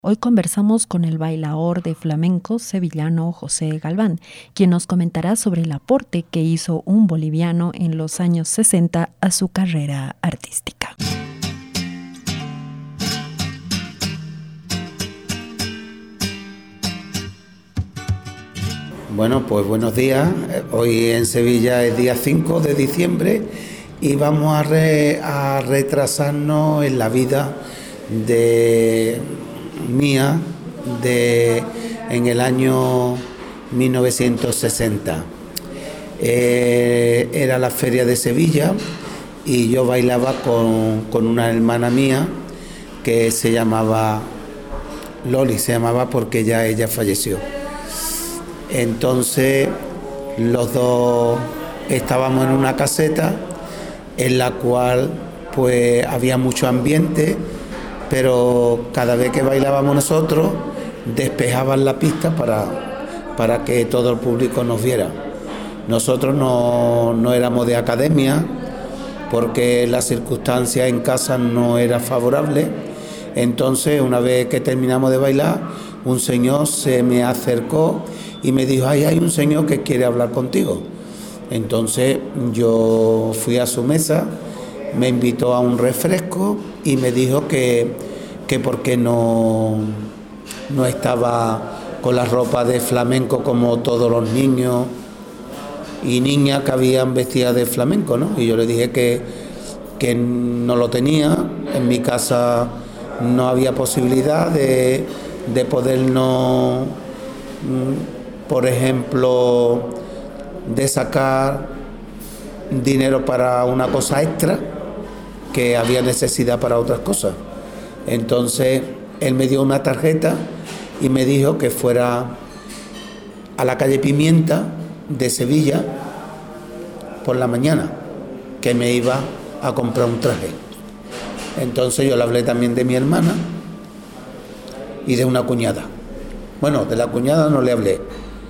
Hoy conversamos con el bailaor de flamenco sevillano José Galván, quien nos comentará sobre el aporte que hizo un boliviano en los años 60 a su carrera artística. Bueno, pues buenos días. Hoy en Sevilla es día 5 de diciembre y vamos a retrasarnos en la vida de mía en el año 1960. Era la feria de Sevilla y yo bailaba con una hermana mía que se llamaba Loli, se llamaba porque ya ella falleció. Entonces los dos estábamos en una caseta en la cual pues había mucho ambiente, pero cada vez que bailábamos nosotros despejaban la pista para que todo el público nos viera. Nosotros no éramos de academia porque la circunstancia en casa no era favorable. Entonces, una vez que terminamos de bailar, un señor se me acercó y me dijo: hay un señor que quiere hablar contigo. Entonces yo fui a su mesa, me invitó a un refresco y me dijo que por qué no estaba con la ropa de flamenco como todos los niños y niñas que habían vestidas de flamenco, ¿no? Y yo le dije que no lo tenía, en mi casa no había posibilidad de podernos, por ejemplo, de sacar dinero para una cosa extra, que había necesidad para otras cosas. Entonces él me dio una tarjeta y me dijo que fuera a la calle Pimienta de Sevilla por la mañana, que me iba a comprar un traje. Entonces yo le hablé también de mi hermana y de una cuñada. Bueno, de la cuñada no le hablé,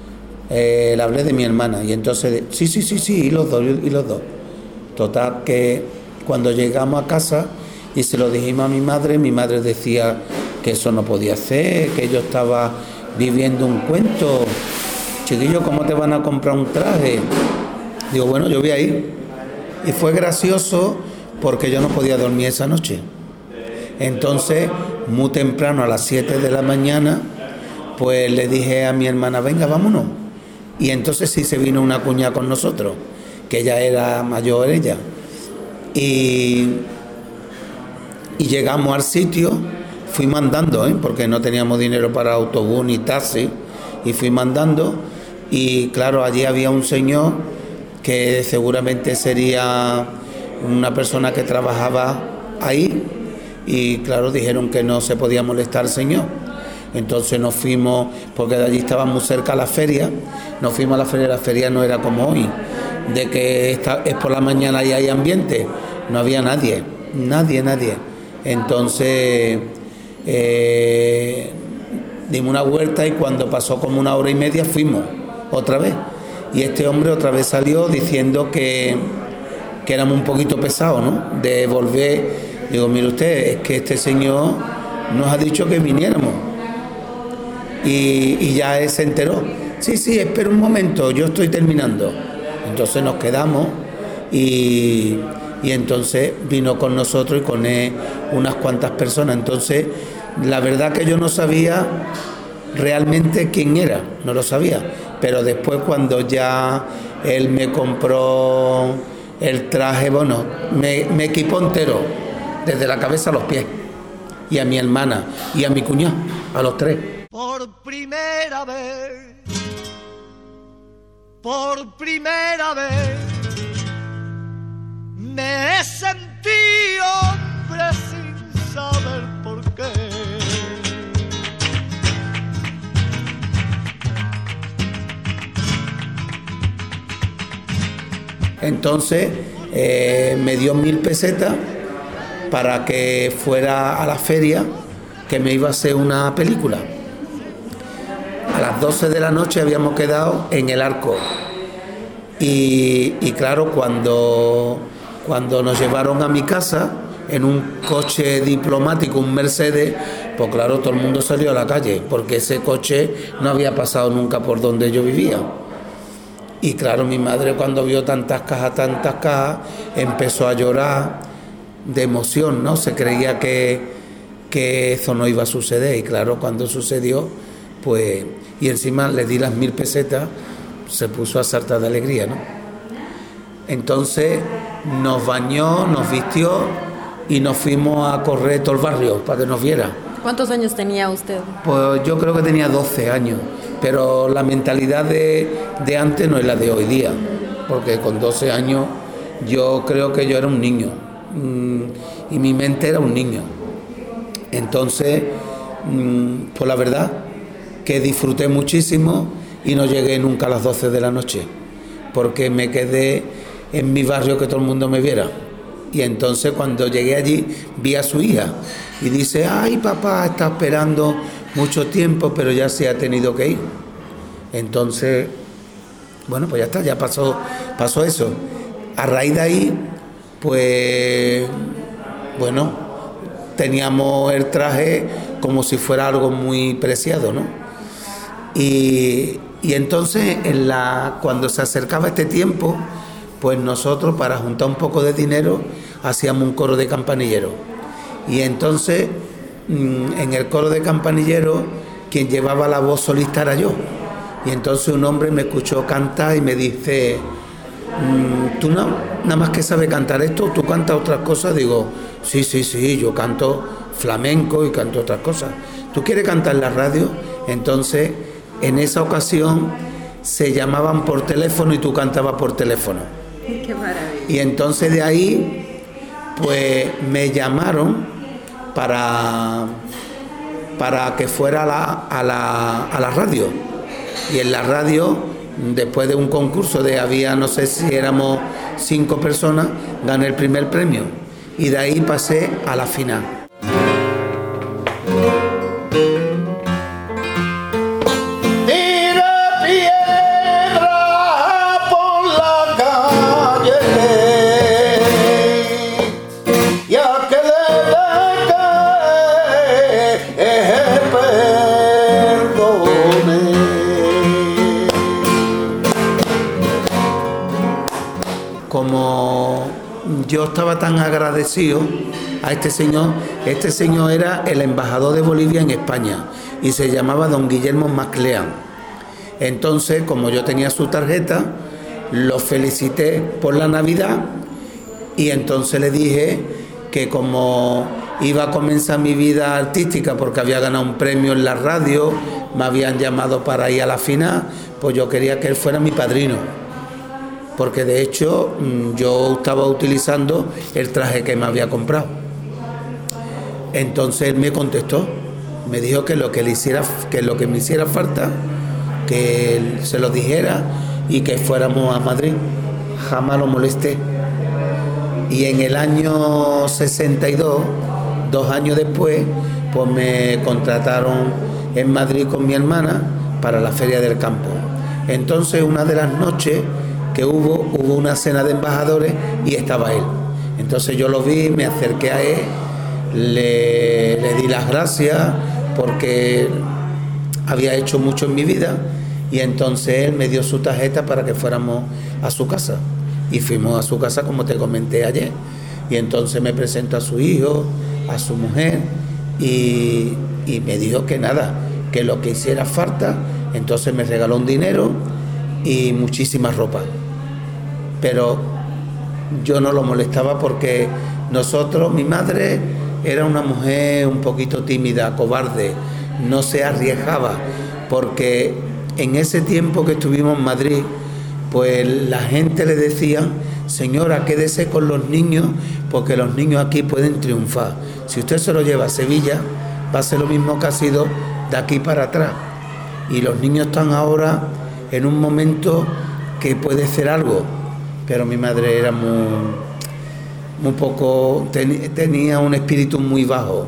le hablé de mi hermana. Y entonces, sí, y los dos. Total, que cuando llegamos a casa y se lo dijimos a mi madre decía que eso no podía hacer, que yo estaba viviendo un cuento. Chiquillo, ¿cómo te van a comprar un traje? Digo, bueno, yo voy a ir. Y fue gracioso porque yo no podía dormir esa noche. Entonces, muy temprano, a las 7 de la mañana, pues le dije a mi hermana: venga, vámonos. Y entonces sí se vino una cuñada con nosotros, que ella era mayor, ella. Y llegamos al sitio, fui mandando, porque no teníamos dinero para autobús ni taxi, y fui mandando. Y claro, allí había un señor que seguramente sería una persona que trabajaba ahí, y claro, dijeron que no se podía molestar al señor. Entonces nos fuimos, porque de allí estaba muy cerca la feria, nos fuimos a la feria no era como hoy, de que es por la mañana y hay ambiente, no había nadie. Entonces dimos una vuelta y cuando pasó como una hora y media fuimos otra vez. Y este hombre otra vez salió diciendo que éramos un poquito pesados, ¿no? De volver. Digo, mire usted, es que este señor nos ha dicho que viniéramos. Y ya él se enteró. Sí, espera un momento, yo estoy terminando. Entonces nos quedamos y entonces vino con nosotros y con él unas cuantas personas. Entonces, la verdad que yo no sabía realmente quién era, no lo sabía. Pero después, cuando ya él me compró el traje, bueno, me equipó entero, desde la cabeza a los pies. Y a mi hermana y a mi cuñado, a los tres. Por primera vez, me he sentido hombre sin saber por qué. Entonces me dio 1000 pesetas para que fuera a la feria, que me iba a hacer una película. A las 12 de la noche habíamos quedado en el Arco. Y claro, cuando nos llevaron a mi casa, en un coche diplomático, un Mercedes, Pues claro, todo el mundo salió a la calle, porque ese coche no había pasado nunca por donde yo vivía. Y claro, mi madre cuando vio tantas cajas, empezó a llorar de emoción, ¿no? Se creía que eso no iba a suceder, y claro, cuando sucedió, pues, y encima le di las 1000 pesetas, se puso a saltar de alegría, ¿no? Entonces nos bañó, nos vistió y nos fuimos a correr todo el barrio para que nos viera. ¿Cuántos años tenía usted? Pues yo creo que tenía 12 años, pero la mentalidad de antes no es la de hoy día, porque con 12 años yo creo que yo era un niño, y mi mente era un niño. Entonces, pues la verdad que disfruté muchísimo y no llegué nunca a las 12 de la noche, porque me quedé en mi barrio que todo el mundo me viera. Y entonces cuando llegué allí vi a su hija y dice: ay, papá está esperando mucho tiempo, pero ya se ha tenido que ir. Entonces, bueno, pues ya está, ya pasó eso. A raíz de ahí, pues, bueno, teníamos el traje como si fuera algo muy preciado, ¿no? Y entonces, cuando se acercaba este tiempo, pues nosotros, para juntar un poco de dinero, hacíamos un coro de campanilleros. Y entonces, en el coro de campanilleros, quien llevaba la voz solista era yo. Y entonces un hombre me escuchó cantar y me dice: ¿tú nada más que sabes cantar esto? ¿Tú cantas otras cosas? Digo: sí, yo canto flamenco y canto otras cosas. ¿Tú quieres cantar en la radio? Entonces, en esa ocasión, se llamaban por teléfono y tú cantabas por teléfono. ¡Qué maravilla! Y entonces de ahí, pues me llamaron para que fuera a la radio. Y en la radio, después de un concurso había, no sé si éramos 5 personas, gané el primer premio. Y de ahí pasé a la final. Como yo estaba tan agradecido a este señor era el embajador de Bolivia en España y se llamaba don Guillermo Maclean. Entonces, como yo tenía su tarjeta, lo felicité por la Navidad y entonces le dije que como iba a comenzar mi vida artística porque había ganado un premio en la radio, me habían llamado para ir a la final, pues yo quería que él fuera mi padrino. Porque de hecho yo estaba utilizando el traje que me había comprado. Entonces él me contestó, me dijo que lo que me hiciera falta, que él se lo dijera y que fuéramos a Madrid. Jamás lo molesté. Y en el año 62, 2 años después, pues me contrataron en Madrid con mi hermana para la Feria del Campo. Entonces una de las noches que hubo una cena de embajadores y estaba él. Entonces yo lo vi, me acerqué a él, le di las gracias porque había hecho mucho en mi vida y entonces él me dio su tarjeta para que fuéramos a su casa. Y fuimos a su casa como te comenté ayer. Y entonces me presentó a su hijo, a su mujer y me dijo que nada, que lo que hiciera falta. Entonces me regaló un dinero y muchísima ropa. Pero yo no lo molestaba porque mi madre era una mujer un poquito tímida, cobarde, no se arriesgaba, porque en ese tiempo que estuvimos en Madrid, pues la gente le decía: señora, quédese con los niños, porque los niños aquí pueden triunfar. Si usted se lo lleva a Sevilla, va a ser lo mismo que ha sido de aquí para atrás. Y los niños están ahora en un momento que puede ser algo, pero mi madre era muy poco, tenía un espíritu muy bajo,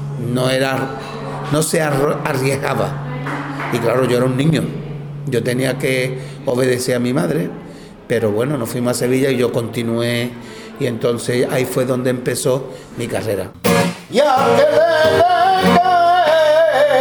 no se arriesgaba. Y claro, yo era un niño, yo tenía que obedecer a mi madre, pero bueno, nos fuimos a Sevilla y yo continué, y entonces ahí fue donde empezó mi carrera. Ya que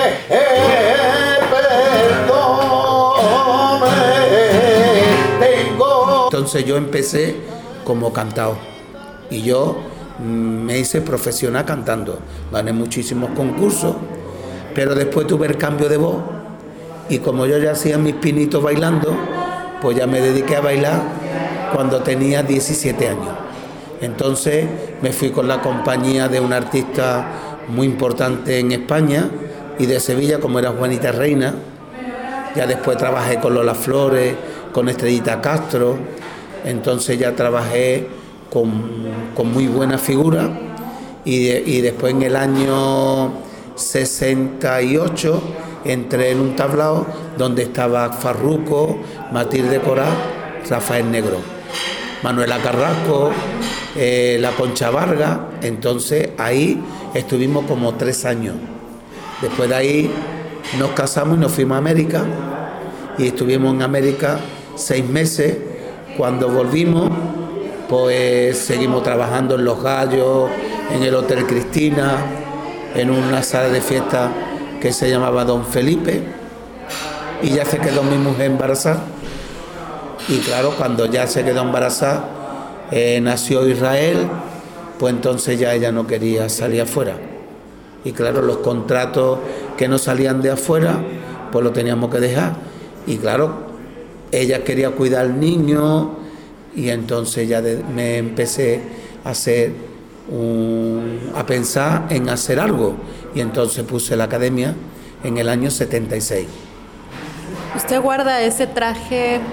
Entonces yo empecé como cantado y yo me hice profesional cantando, gané muchísimos concursos, pero después tuve el cambio de voz y como yo ya hacía mis pinitos bailando, pues ya me dediqué a bailar cuando tenía 17 años. Entonces me fui con la compañía de un artista muy importante en España y de Sevilla, como era Juanita Reina. Ya después trabajé con Lola Flores, con Estrellita Castro. Entonces ya trabajé con muy buena figura y después en el año 68 entré en un tablao donde estaba Farruco, Matilde Corá, Rafael Negro, Manuela Carrasco, la Concha Vargas. Entonces ahí estuvimos como 3 años. Después de ahí nos casamos y nos fuimos a América y estuvimos en América 6 meses. Cuando volvimos, pues seguimos trabajando en Los Gallos, en el Hotel Cristina, en una sala de fiesta que se llamaba Don Felipe, y ya se quedó mi mujer embarazada. Y claro, cuando ya se quedó embarazada, nació Israel, pues entonces ya ella no quería salir afuera. Y claro, los contratos que no salían de afuera, pues lo teníamos que dejar. Y claro, ella quería cuidar al niño y entonces ya me empecé a pensar en hacer algo. Y entonces puse la academia en el año 76. ¿Usted guarda ese traje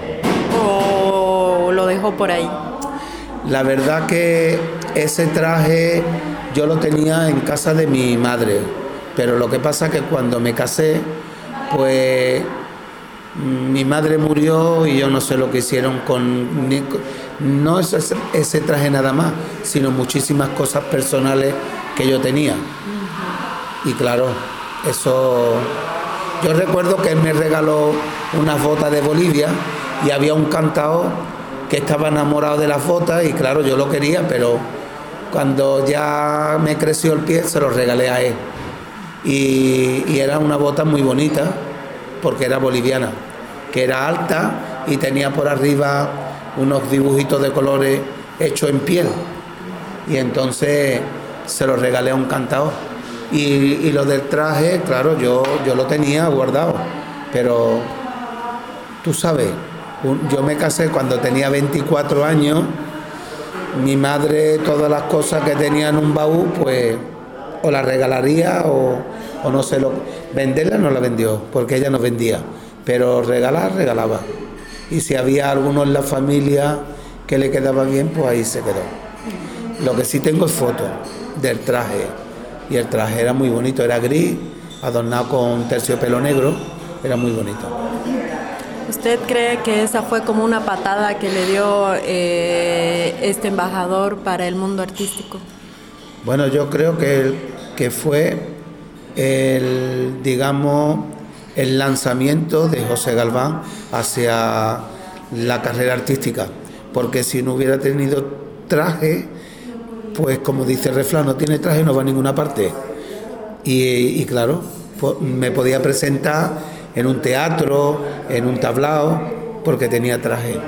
o lo dejó por ahí? La verdad que ese traje yo lo tenía en casa de mi madre, pero lo que pasa es que cuando me casé, pues mi madre murió y yo no sé lo que hicieron no ese traje nada más, sino muchísimas cosas personales que yo tenía. Y claro, eso... Yo recuerdo que él me regaló unas botas de Bolivia y había un cantao que estaba enamorado de las botas y claro, yo lo quería, pero cuando ya me creció el pie se lo regalé a él. Y era una bota muy bonita porque era boliviana, que era alta y tenía por arriba unos dibujitos de colores hechos en piel. Y entonces se lo regalé a un cantao. Y lo del traje, claro, yo lo tenía guardado, pero tú sabes, yo me casé cuando tenía 24 años, mi madre todas las cosas que tenía en un baúl, pues o las regalaría o no sé, venderla no la vendió, porque ella no vendía, pero regalaba. Y si había alguno en la familia que le quedaba bien, pues ahí se quedó. Lo que sí tengo es fotos del traje. Y el traje era muy bonito, era gris, adornado con terciopelo negro, era muy bonito. ¿Usted cree que esa fue como una patada que le dio este embajador para el mundo artístico? Bueno, yo creo que fue el lanzamiento de José Galván hacia la carrera artística, porque si no hubiera tenido traje, pues como dice el refrán, no tiene traje, no va a ninguna parte. Y claro, pues me podía presentar en un teatro, en un tablao, porque tenía traje.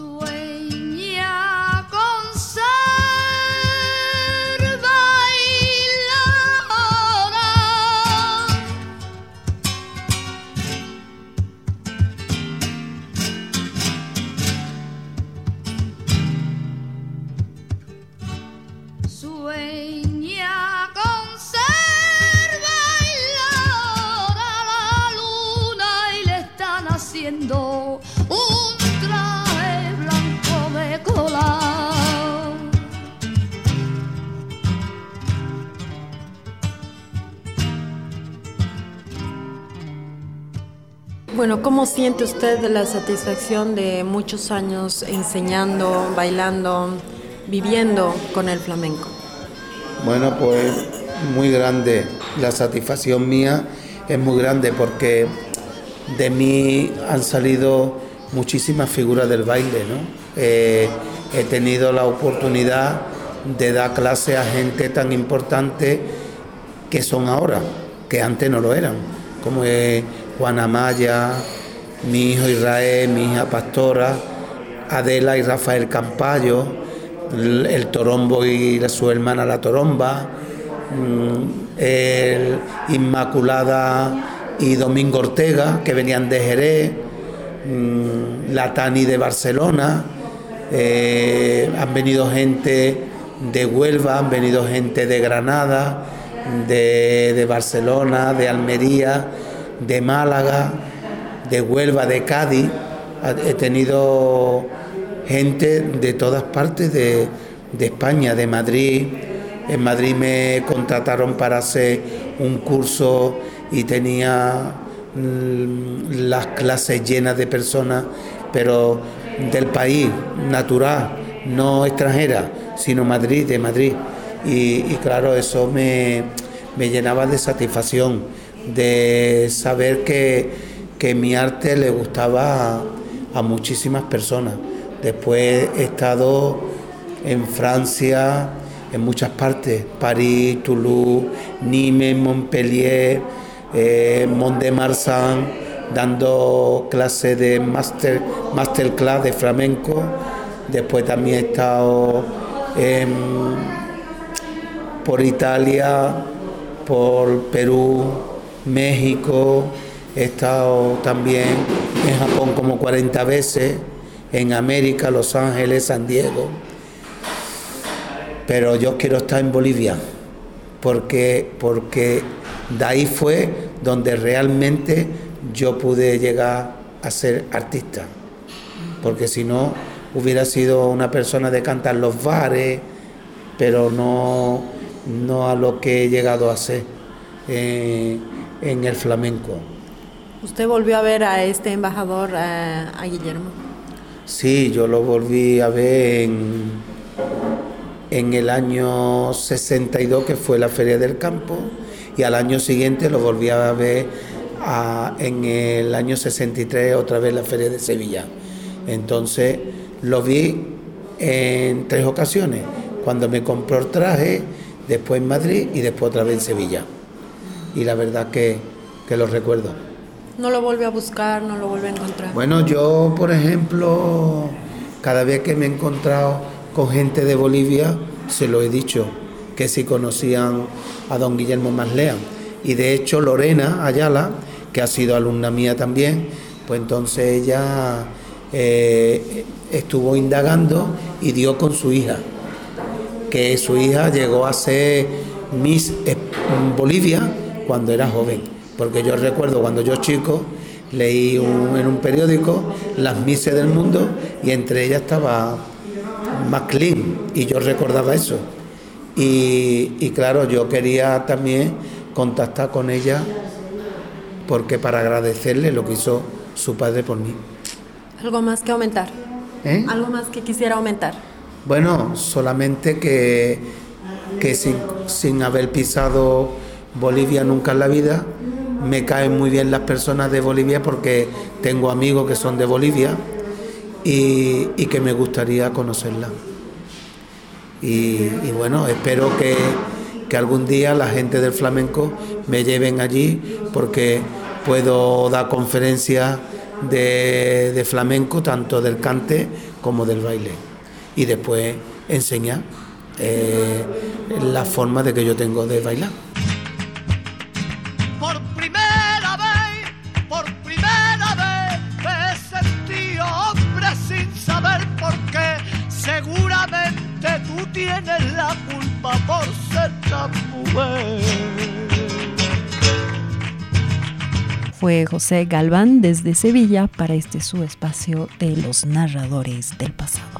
Un traje blanco de cola. Bueno, ¿cómo siente usted la satisfacción de muchos años enseñando, bailando, viviendo con el flamenco? Bueno, pues muy grande. La satisfacción mía es muy grande porque de mí han salido muchísimas figuras del baile, ¿no? He tenido la oportunidad de dar clase a gente tan importante que son ahora, que antes no lo eran. como es Juana Maya, mi hijo Israel, mi hija Pastora, Adela y Rafael Campayo, el Torombo y su hermana la Toromba, el Inmaculada y Domingo Ortega, que venían de Jerez, la Tani de Barcelona, han venido gente de Huelva, han venido gente de Granada, de Barcelona, de Almería, de Málaga, de Huelva, de Cádiz. He tenido gente de todas partes de España, de Madrid. En Madrid me contrataron para hacer un curso y tenía las clases llenas de personas, pero del país, natural, no extranjera, sino de Madrid. Y claro, eso me llenaba de satisfacción, de saber que mi arte le gustaba a muchísimas personas. Después he estado en Francia, en muchas partes, París, Toulouse, Nimes, Montpellier, Mont-de-Marsan, dando clases de masterclass de flamenco. Después también he estado por Italia, por Perú, México, he estado también en Japón como 40 veces, en América, Los Ángeles, San Diego. Pero yo quiero estar en Bolivia, porque de ahí fue donde realmente yo pude llegar a ser artista, porque si no hubiera sido una persona de cantar los bares, pero no a lo que he llegado a ser en el flamenco. ¿Usted volvió a ver a este embajador, a Guillermo? Sí, yo lo volví a ver en el año 62, que fue la Feria del Campo, y al año siguiente lo volví a ver en el año 63, otra vez la Feria de Sevilla. Entonces lo vi en 3 ocasiones, cuando me compró el traje, después en Madrid y después otra vez en Sevilla. Y la verdad que lo recuerdo. ¿No lo vuelve a buscar, no lo vuelve a encontrar? Bueno, yo, por ejemplo, cada vez que me he encontrado con gente de Bolivia, se lo he dicho, que si conocían a don Guillermo Masleán. Y de hecho Lorena Ayala, que ha sido alumna mía también, pues entonces ella estuvo indagando y dio con su hija, que su hija llegó a ser Miss Bolivia cuando era joven. Porque yo recuerdo cuando yo chico leí en un periódico las Misses del mundo y entre ellas estaba McLean y yo recordaba eso. Y claro, yo quería también contactar con ella porque para agradecerle lo que hizo su padre por mí. ¿Algo más que aumentar? ¿Algo más que quisiera aumentar? Bueno, solamente que sin haber pisado Bolivia nunca en la vida, me caen muy bien las personas de Bolivia porque tengo amigos que son de Bolivia y que me gustaría conocerla. Y bueno, espero que algún día la gente del flamenco me lleven allí porque puedo dar conferencias de flamenco, tanto del cante como del baile. Y después enseñar la forma de que yo tengo de bailar. Seguramente tú tienes la culpa por ser tan mujer. Fue José Galván desde Sevilla para su espacio de los narradores del pasado.